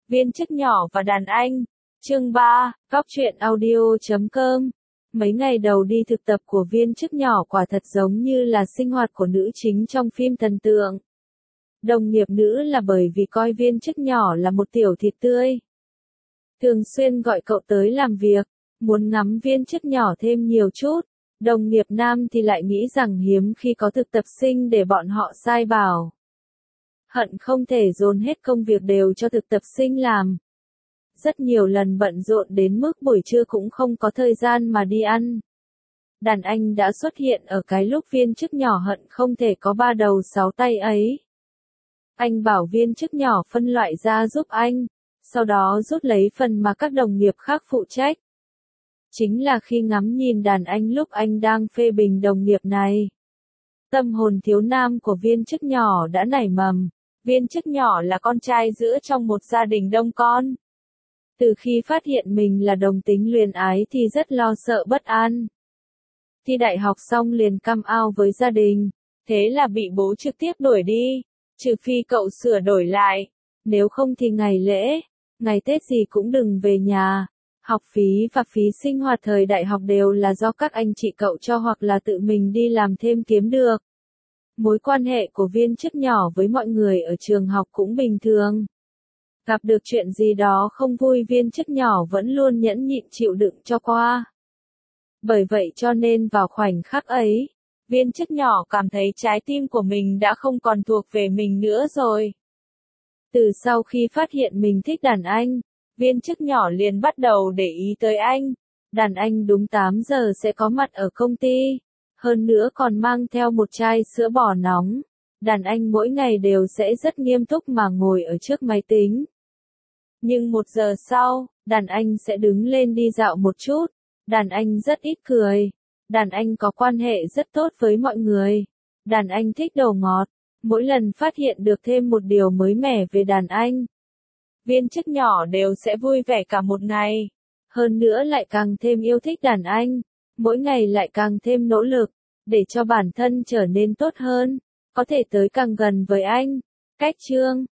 Viên chức nhỏ và đàn anh. Chương 3, Góc truyện audio.com. Mấy ngày đầu đi thực tập của viên chức nhỏ quả thật giống như là sinh hoạt của nữ chính trong phim thần tượng. Đồng nghiệp nữ là bởi vì coi viên chức nhỏ là một tiểu thịt tươi. Thường xuyên gọi cậu tới làm việc, muốn ngắm viên chức nhỏ thêm nhiều chút. Đồng nghiệp nam thì lại nghĩ rằng hiếm khi có thực tập sinh để bọn họ sai bảo. Hận không thể dồn hết công việc đều cho thực tập sinh làm. Rất nhiều lần bận rộn đến mức buổi trưa cũng không có thời gian mà đi ăn. Đàn anh đã xuất hiện ở cái lúc viên chức nhỏ hận không thể có 3 đầu 6 tay ấy. Anh bảo viên chức nhỏ phân loại ra giúp anh, sau đó rút lấy phần mà các đồng nghiệp khác phụ trách. Chính là khi ngắm nhìn đàn anh lúc anh đang phê bình đồng nghiệp này. Tâm hồn thiếu nam của viên chức nhỏ đã nảy mầm. Viên chức nhỏ là con trai giữa trong một gia đình đông con. Từ khi phát hiện mình là đồng tính luyến ái thì rất lo sợ bất an. Thi đại học xong liền cam ao với gia đình, thế là bị bố trực tiếp đuổi đi, trừ phi cậu sửa đổi lại, nếu không thì ngày lễ, ngày Tết gì cũng đừng về nhà. Học phí và phí sinh hoạt thời đại học đều là do các anh chị cậu cho hoặc là tự mình đi làm thêm kiếm được. Mối quan hệ của viên chức nhỏ với mọi người ở trường học cũng bình thường. Gặp được chuyện gì đó không vui viên chức nhỏ vẫn luôn nhẫn nhịn chịu đựng cho qua. Bởi vậy cho nên vào khoảnh khắc ấy, viên chức nhỏ cảm thấy trái tim của mình đã không còn thuộc về mình nữa rồi. Từ sau khi phát hiện mình thích đàn anh, viên chức nhỏ liền bắt đầu để ý tới anh. Đàn anh đúng 8 giờ sẽ có mặt ở công ty. Hơn nữa còn mang theo một chai sữa bò nóng. Đàn anh mỗi ngày đều sẽ rất nghiêm túc mà ngồi ở trước máy tính. Nhưng 1 giờ sau, đàn anh sẽ đứng lên đi dạo một chút. Đàn anh rất ít cười. Đàn anh có quan hệ rất tốt với mọi người. Đàn anh thích đồ ngọt. Mỗi lần phát hiện được thêm một điều mới mẻ về đàn anh, viên chức nhỏ đều sẽ vui vẻ cả một ngày. Hơn nữa lại càng thêm yêu thích đàn anh. Mỗi ngày lại càng thêm nỗ lực, để cho bản thân trở nên tốt hơn, có thể tới càng gần với anh. Cách chương